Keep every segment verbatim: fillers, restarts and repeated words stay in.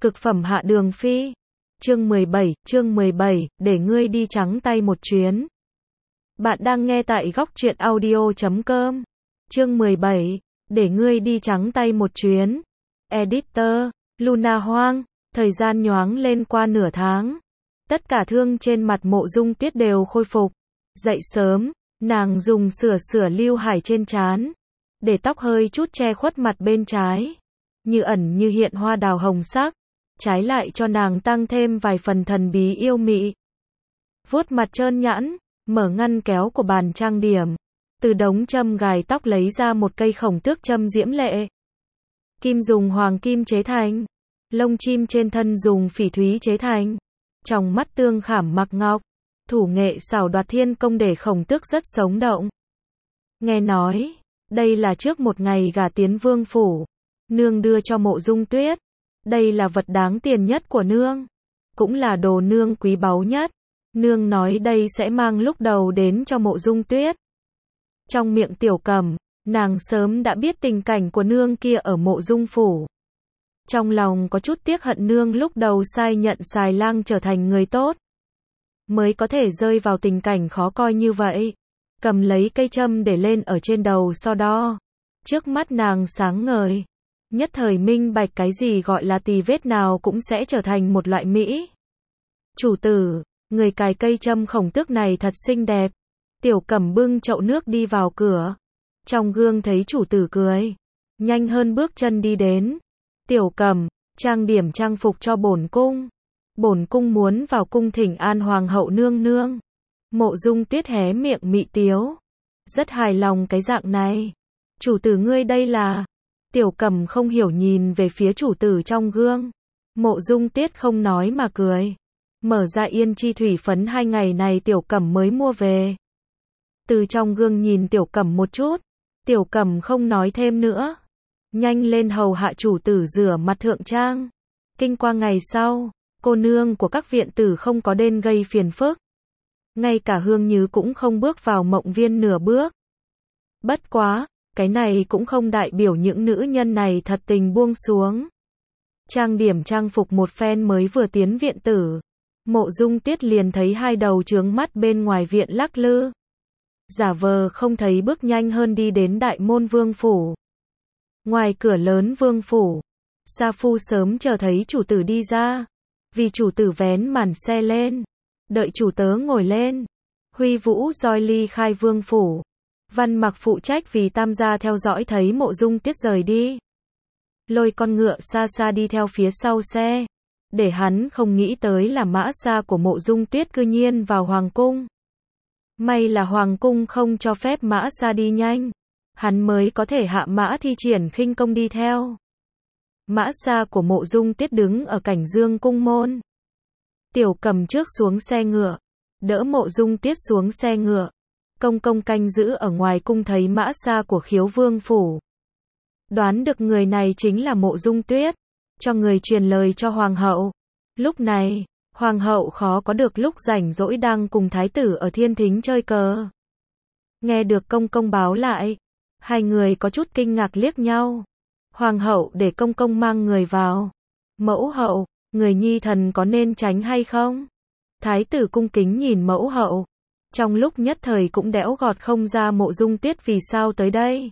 Cực phẩm hạ đường phi. Chương mười bảy, chương mười bảy, để ngươi đi trắng tay một chuyến. Bạn đang nghe tại góc truyện audio chấm com. Chương mười bảy, để ngươi đi trắng tay một chuyến. Editor, Luna Hoang. Thời gian nhoáng lên qua nửa tháng. Tất cả thương trên mặt Mộ Dung Tuyết đều khôi phục. Dậy sớm, nàng dùng sửa sửa lưu hải trên trán, để tóc hơi chút che khuất mặt bên trái, như ẩn như hiện hoa đào hồng sắc, trái lại cho nàng tăng thêm vài phần thần bí yêu mị. Vuốt mặt trơn nhẵn, mở ngăn kéo của bàn trang điểm, từ đống châm gài tóc lấy ra một cây khổng tước châm diễm lệ. Kim dùng hoàng kim chế thành, lông chim trên thân dùng phỉ thúy chế thành, trong mắt tương khảm mặc ngọc, thủ nghệ xảo đoạt thiên công để khổng tước rất sống động. Nghe nói, đây là trước một ngày gả tiến vương phủ, nương đưa cho Mộ Dung Tuyết. Đây là vật đáng tiền nhất của nương, cũng là đồ nương quý báu nhất. Nương nói đây sẽ mang lúc đầu đến cho Mộ Dung Tuyết. Trong miệng Tiểu Cẩm, nàng sớm đã biết tình cảnh của nương kia ở Mộ Dung phủ. Trong lòng có chút tiếc hận nương lúc đầu sai nhận Xài Lang trở thành người tốt, mới có thể rơi vào tình cảnh khó coi như vậy. Cầm lấy cây châm để lên ở trên đầu so đo. Trước mắt nàng sáng ngời, nhất thời minh bạch cái gì gọi là tì vết nào cũng sẽ trở thành một loại mỹ. Chủ tử, người cài cây châm khổng tước này thật xinh đẹp. Tiểu Cẩm bưng chậu nước đi vào cửa. Trong gương thấy chủ tử cười, nhanh hơn bước chân đi đến. Tiểu Cẩm, trang điểm trang phục cho bổn cung. Bổn cung muốn vào cung thỉnh an hoàng hậu nương nương. Mộ Dung Tuyết hé miệng mị tiếu, rất hài lòng cái dạng này. Chủ tử ngươi đây là? Tiểu Cẩm không hiểu nhìn về phía chủ tử trong gương. Mộ Dung Tuyết không nói mà cười, mở ra yên chi thủy phấn hai ngày này Tiểu Cẩm mới mua về. Từ trong gương nhìn Tiểu Cẩm một chút, Tiểu Cẩm không nói thêm nữa, nhanh lên hầu hạ chủ tử rửa mặt thượng trang. Kinh qua ngày sau, cô nương của các viện tử không có đến gây phiền phức. Ngay cả Hương Như cũng không bước vào mộng viên nửa bước. Bất quá, cái này cũng không đại biểu những nữ nhân này thật tình buông xuống. Trang điểm trang phục một phen mới vừa tiến viện tử, Mộ Dung Tuyết liền thấy hai đầu trướng mắt bên ngoài viện lắc lư. Giả vờ không thấy bước nhanh hơn đi đến đại môn vương phủ. Ngoài cửa lớn vương phủ, Sa Phu sớm chờ thấy chủ tử đi ra, vì chủ tử vén màn xe lên, đợi chủ tớ ngồi lên. Huy Vũ roi ly khai vương phủ. Văn Mặc phụ trách vì tam gia theo dõi thấy Mộ Dung Tuyết rời đi, lôi con ngựa xa xa đi theo phía sau xe, để hắn không nghĩ tới là mã xa của Mộ Dung Tuyết cư nhiên vào hoàng cung. May là hoàng cung không cho phép mã xa đi nhanh, hắn mới có thể hạ mã thi triển khinh công đi theo. Mã xa của Mộ Dung Tuyết đứng ở cảnh dương cung môn. Tiểu Cẩm trước xuống xe ngựa, đỡ Mộ Dung Tuyết xuống xe ngựa. Công công canh giữ ở ngoài cung thấy mã xa của Khiếu vương phủ, đoán được người này chính là Mộ Dung Tuyết, cho người truyền lời cho hoàng hậu. Lúc này, hoàng hậu khó có được lúc rảnh rỗi đang cùng thái tử ở thiên thính chơi cờ. Nghe được công công báo lại, hai người có chút kinh ngạc liếc nhau. Hoàng hậu để công công mang người vào. Mẫu hậu, người nhi thần có nên tránh hay không? Thái tử cung kính nhìn mẫu hậu, trong lúc nhất thời cũng đẽo gọt không ra Mộ Dung Tuyết vì sao tới đây.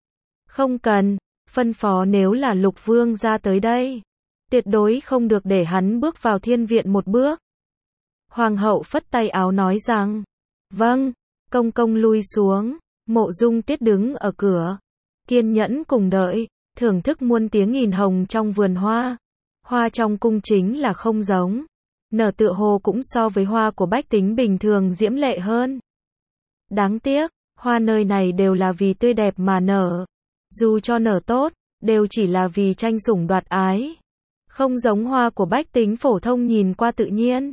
Không cần, phân phó nếu là Lục Vương ra tới đây, tuyệt đối không được để hắn bước vào thiên viện một bước. Hoàng hậu phất tay áo nói rằng, vâng, công công lui xuống. Mộ Dung Tuyết đứng ở cửa, kiên nhẫn cùng đợi, thưởng thức muôn tiếng nghìn hồng trong vườn hoa. Hoa trong cung chính là không giống, nở tựa hồ cũng so với hoa của bách tính bình thường diễm lệ hơn. Đáng tiếc, hoa nơi này đều là vì tươi đẹp mà nở, dù cho nở tốt, đều chỉ là vì tranh sủng đoạt ái, không giống hoa của bách tính phổ thông nhìn qua tự nhiên.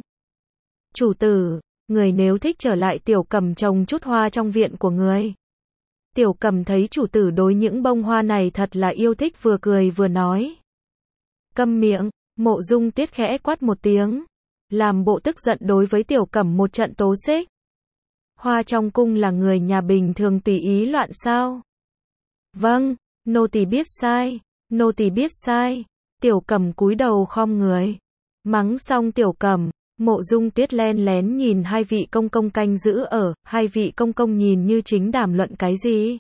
Chủ tử, người nếu thích trở lại Tiểu Cẩm trồng chút hoa trong viện của người. Tiểu Cẩm thấy chủ tử đối những bông hoa này thật là yêu thích, vừa cười vừa nói. Câm miệng. Mộ Dung Tuyết khẽ quát một tiếng, làm bộ tức giận đối với Tiểu Cẩm một trận tố xích. Hoa trong cung là người nhà bình thường tùy ý loạn sao? Vâng, nô tỳ biết sai, nô tỳ biết sai. Tiểu Cẩm cúi đầu khom người. Mắng xong Tiểu Cẩm, Mộ Dung Tuyết len lén nhìn hai vị công công canh giữ ở, hai vị công công nhìn như chính đàm luận cái gì.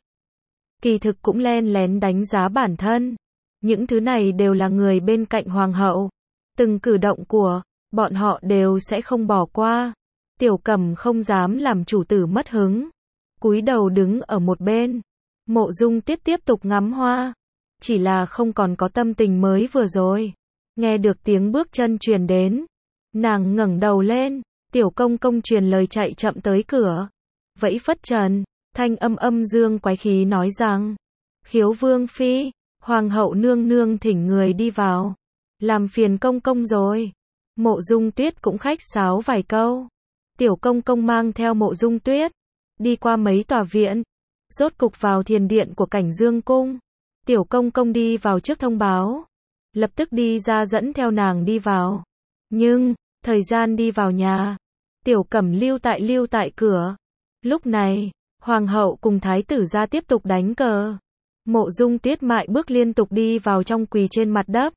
Kỳ thực cũng len lén đánh giá bản thân. Những thứ này đều là người bên cạnh hoàng hậu. Từng cử động của bọn họ đều sẽ không bỏ qua. Tiểu Cẩm không dám làm chủ tử mất hứng. Cúi đầu đứng ở một bên. Mộ Dung Tuyết tiếp tục ngắm hoa. Chỉ là không còn có tâm tình mới vừa rồi. Nghe được tiếng bước chân truyền đến. Nàng ngẩng đầu lên. Tiểu công công truyền lời chạy chậm tới cửa. Vẫy phất trần. Thanh âm âm dương quái khí nói rằng. Khiếu vương phi. Hoàng hậu nương nương thỉnh người đi vào. Làm phiền công công rồi. Mộ Dung Tuyết cũng khách sáo vài câu. Tiểu công công mang theo Mộ Dung Tuyết. Đi qua mấy tòa viện. Rốt cục vào thiền điện của Cảnh Dương Cung. Tiểu công công đi vào trước thông báo. Lập tức đi ra dẫn theo nàng đi vào. Nhưng, thời gian đi vào nhà. Tiểu Cẩm lưu tại lưu tại cửa. Lúc này, Hoàng hậu cùng Thái tử ra tiếp tục đánh cờ. Mộ Dung Tuyết mại bước liên tục đi vào trong quỳ trên mặt đất.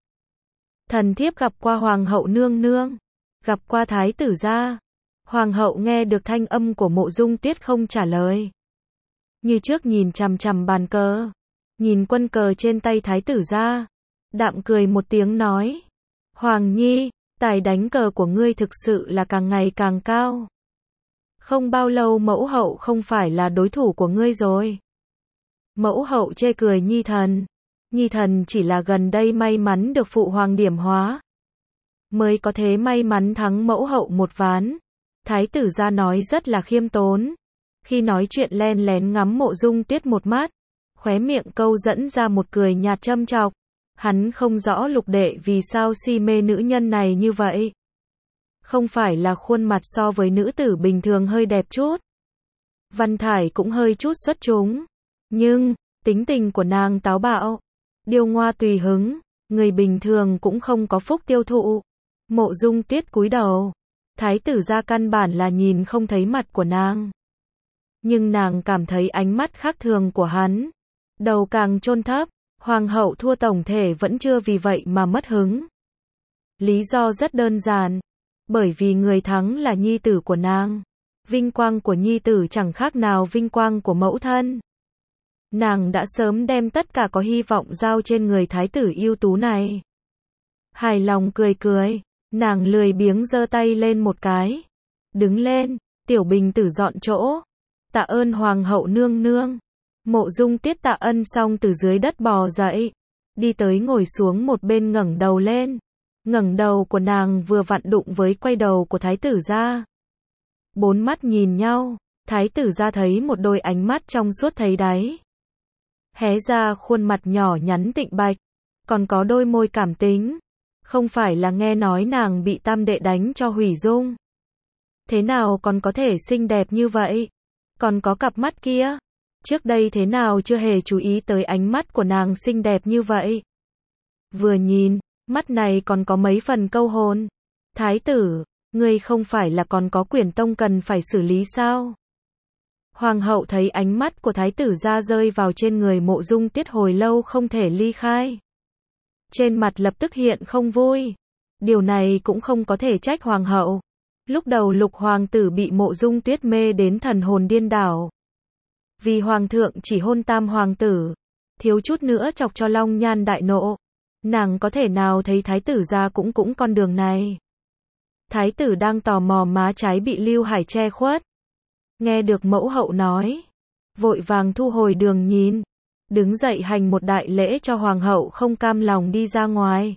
Thần thiếp gặp qua Hoàng hậu nương nương. Gặp qua Thái tử gia. Hoàng hậu nghe được thanh âm của Mộ Dung Tuyết không trả lời. Như trước nhìn chằm chằm bàn cờ. Nhìn quân cờ trên tay Thái tử gia. Đạm cười một tiếng nói. Hoàng nhi, tài đánh cờ của ngươi thực sự là càng ngày càng cao. Không bao lâu mẫu hậu không phải là đối thủ của ngươi rồi. Mẫu hậu chê cười nhi thần. Nhi thần chỉ là gần đây may mắn được phụ hoàng điểm hóa. Mới có thế may mắn thắng mẫu hậu một ván. Thái tử gia nói rất là khiêm tốn. Khi nói chuyện len lén ngắm Mộ Dung Tuyết một mắt. Khóe miệng câu dẫn ra một cười nhạt châm chọc. Hắn không rõ lục đệ vì sao si mê nữ nhân này như vậy. Không phải là khuôn mặt so với nữ tử bình thường hơi đẹp chút. Văn thải cũng hơi chút xuất chúng. Nhưng, tính tình của nàng táo bạo. Điêu ngoa tùy hứng. Người bình thường cũng không có phúc tiêu thụ. Mộ Dung Tuyết cúi đầu. Thái tử gia căn bản là nhìn không thấy mặt của nàng. Nhưng nàng cảm thấy ánh mắt khác thường của hắn. Đầu càng chôn thấp. Hoàng hậu thua tổng thể vẫn chưa vì vậy mà mất hứng. Lý do rất đơn giản. Bởi vì người thắng là nhi tử của nàng. Vinh quang của nhi tử chẳng khác nào vinh quang của mẫu thân. Nàng đã sớm đem tất cả có hy vọng giao trên người thái tử ưu tú này. Hài lòng cười cười. Nàng lười biếng giơ tay lên một cái. Đứng lên. Tiểu Bình Tử dọn chỗ. Tạ ơn Hoàng hậu nương nương. Mộ Dung Tuyết tạ ân xong từ dưới đất bò dậy. Đi tới ngồi xuống một bên ngẩng đầu lên. Ngẩng đầu của nàng vừa vặn đụng với quay đầu của thái tử gia. Bốn mắt nhìn nhau. Thái tử gia thấy một đôi ánh mắt trong suốt thấy đáy. Hé ra khuôn mặt nhỏ nhắn tịnh bạch. Còn có đôi môi cảm tính. Không phải là nghe nói nàng bị tam đệ đánh cho hủy dung. Thế nào còn có thể xinh đẹp như vậy? Còn có cặp mắt kia. Trước đây thế nào chưa hề chú ý tới ánh mắt của nàng xinh đẹp như vậy. Vừa nhìn, mắt này còn có mấy phần câu hồn. Thái tử, ngươi không phải là còn có quyển tông cần phải xử lý sao? Hoàng hậu thấy ánh mắt của thái tử gia rơi vào trên người Mộ Dung Tuyết hồi lâu không thể ly khai. Trên mặt lập tức hiện không vui. Điều này cũng không có thể trách hoàng hậu. Lúc đầu lục hoàng tử bị Mộ Dung Tuyết mê đến thần hồn điên đảo. Vì hoàng thượng chỉ hôn tam hoàng tử. Thiếu chút nữa chọc cho Long Nhan đại nộ. Nàng có thể nào thấy thái tử gia cũng cũng con đường này. Thái tử đang tò mò má trái bị Lưu Hải che khuất. Nghe được mẫu hậu nói. Vội vàng thu hồi đường nhìn. Đứng dậy hành một đại lễ cho hoàng hậu không cam lòng đi ra ngoài.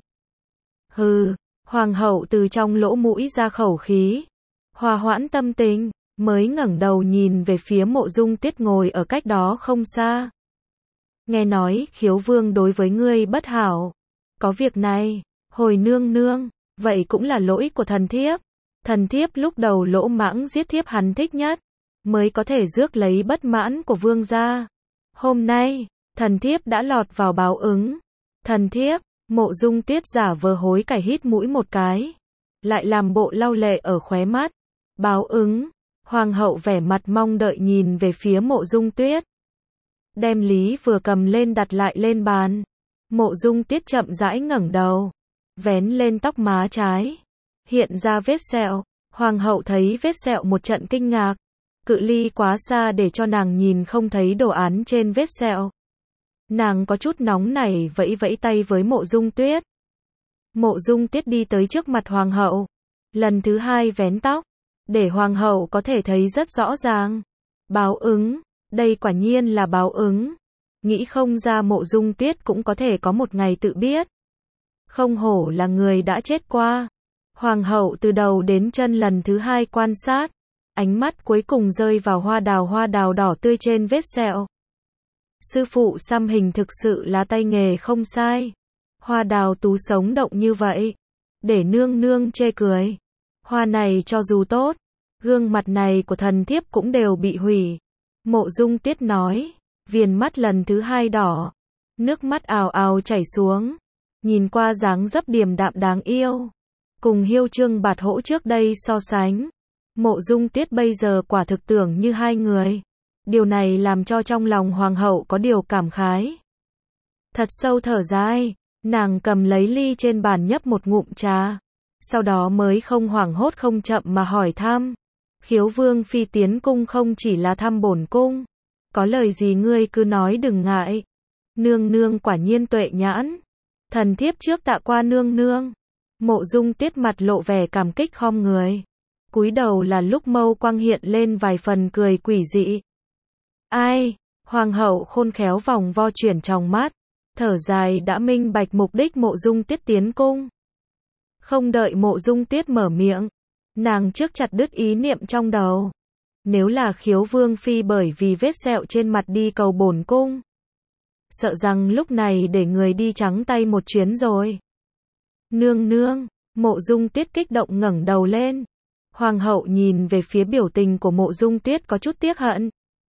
Hừ, hoàng hậu từ trong lỗ mũi ra khẩu khí. Hòa hoãn tâm tình, mới ngẩng đầu nhìn về phía Mộ Dung Tuyết ngồi ở cách đó không xa. Nghe nói Khiếu vương đối với ngươi bất hảo. Có việc này, hồi nương nương, vậy cũng là lỗi của thần thiếp. Thần thiếp lúc đầu lỗ mãng giết thiếp hắn thích nhất, mới có thể rước lấy bất mãn của vương gia. Hôm nay, thần thiếp đã lọt vào báo ứng. Thần thiếp, Mộ Dung Tuyết giả vờ hối cải hít mũi một cái. Lại làm bộ lau lệ ở khóe mắt. Báo ứng. Hoàng hậu vẻ mặt mong đợi nhìn về phía Mộ Dung Tuyết. Đem lý vừa cầm lên đặt lại lên bàn. Mộ Dung Tuyết chậm rãi ngẩng đầu. vén lên tóc má trái, hiện ra vết sẹo. Hoàng hậu thấy vết sẹo một trận kinh ngạc, cự ly quá xa để cho nàng nhìn không thấy đồ án trên vết sẹo. Nàng có chút nóng nảy vẫy vẫy tay với Mộ Dung Tuyết. Mộ Dung Tuyết đi tới trước mặt hoàng hậu, lần thứ hai vén tóc, để hoàng hậu có thể thấy rất rõ ràng. Báo ứng, đây quả nhiên là báo ứng. Nghĩ không ra Mộ Dung Tuyết cũng có thể có một ngày tự biết. Không hổ là người đã chết qua. Hoàng hậu từ đầu đến chân lần thứ hai quan sát, ánh mắt cuối cùng rơi vào hoa đào hoa đào đỏ tươi trên vết sẹo. Sư phụ xăm hình thực sự là tay nghề không sai. Hoa đào tú sống động như vậy, để nương nương chê cười. Hoa này cho dù tốt, gương mặt này của thần thiếp cũng đều bị hủy. Mộ Dung Tuyết nói, viền mắt lần thứ hai đỏ, nước mắt ào ào chảy xuống, nhìn qua dáng dấp điềm đạm đáng yêu. Cùng Hiêu Trương Bạt Hỗ trước đây so sánh, Mộ Dung Tuyết bây giờ quả thực tưởng như hai người. Điều này làm cho trong lòng hoàng hậu có điều cảm khái. Thật sâu thở dài, nàng cầm lấy ly trên bàn nhấp một ngụm trà, sau đó mới không hoảng hốt không chậm mà hỏi thăm. Khiếu Vương phi tiến cung không chỉ là thăm bổn cung, có lời gì ngươi cứ nói đừng ngại. Nương nương quả nhiên tuệ nhãn, thần thiếp trước tạ qua nương nương. Mộ Dung Tuyết mặt lộ vẻ cảm kích khom người, cúi đầu là lúc mâu quang hiện lên vài phần cười quỷ dị. Ai? Hoàng hậu khôn khéo vòng vo chuyển trong mắt, thở dài đã minh bạch mục đích Mộ Dung Tuyết tiến cung. Không đợi Mộ Dung Tuyết mở miệng, nàng trước chặt đứt ý niệm trong đầu. Nếu là Khiếu Vương phi bởi vì vết sẹo trên mặt đi cầu bổn cung, sợ rằng lúc này để người đi trắng tay một chuyến rồi. Nương nương, Mộ Dung Tuyết kích động ngẩng đầu lên. Hoàng hậu nhìn về phía biểu tình của Mộ Dung Tuyết có chút tiếc hận.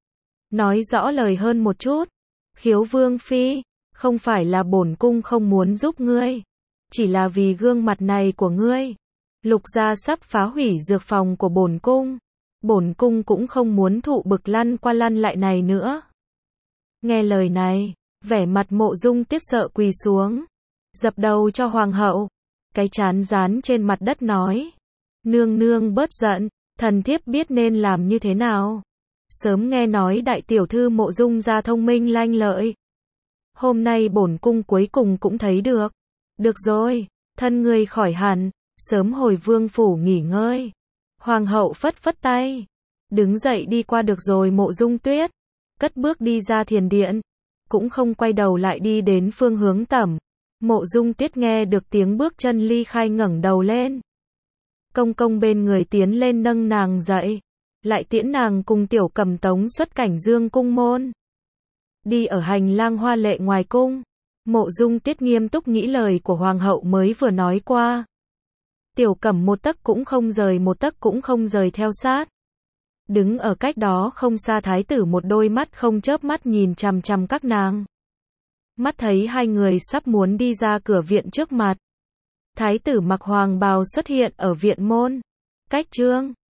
Nói rõ lời hơn một chút. Khiếu Vương phi, không phải là bổn cung không muốn giúp ngươi, chỉ là vì gương mặt này của ngươi. Lục gia sắp phá hủy dược phòng của bổn cung, bổn cung cũng không muốn thụ bực lăn qua lăn lại này nữa. Nghe lời này, vẻ mặt Mộ Dung Tuyết sợ quỳ xuống, dập đầu cho hoàng hậu, cái trán dán trên mặt đất nói: Nương nương bớt giận, thần thiếp biết nên làm như thế nào. Sớm nghe nói đại tiểu thư Mộ Dung gia thông minh lanh lợi, hôm nay bổn cung cuối cùng cũng thấy được. Được rồi, thân ngươi khỏi hẳn, sớm hồi vương phủ nghỉ ngơi. Hoàng hậu phất phất tay, đứng dậy đi qua. Được rồi. Mộ Dung Tuyết cất bước đi ra thiền điện, cũng không quay đầu lại đi đến phương hướng tẩm. Mộ Dung Tuyết nghe được tiếng bước chân ly khai ngẩng đầu lên. Công công bên người tiến lên nâng nàng dậy, lại tiễn nàng cùng Tiểu Cầm Tống xuất cảnh Dương cung môn. Đi ở hành lang hoa lệ ngoài cung, Mộ Dung Tuyết nghiêm túc nghĩ lời của hoàng hậu mới vừa nói qua. Tiểu Cẩm một tấc cũng không rời một tấc cũng không rời theo sát. Đứng ở cách đó không xa thái tử một đôi mắt không chớp mắt nhìn chằm chằm các nàng. Mắt thấy hai người sắp muốn đi ra cửa viện trước mặt. Thái tử mặc hoàng bào xuất hiện ở viện môn. Cách trương,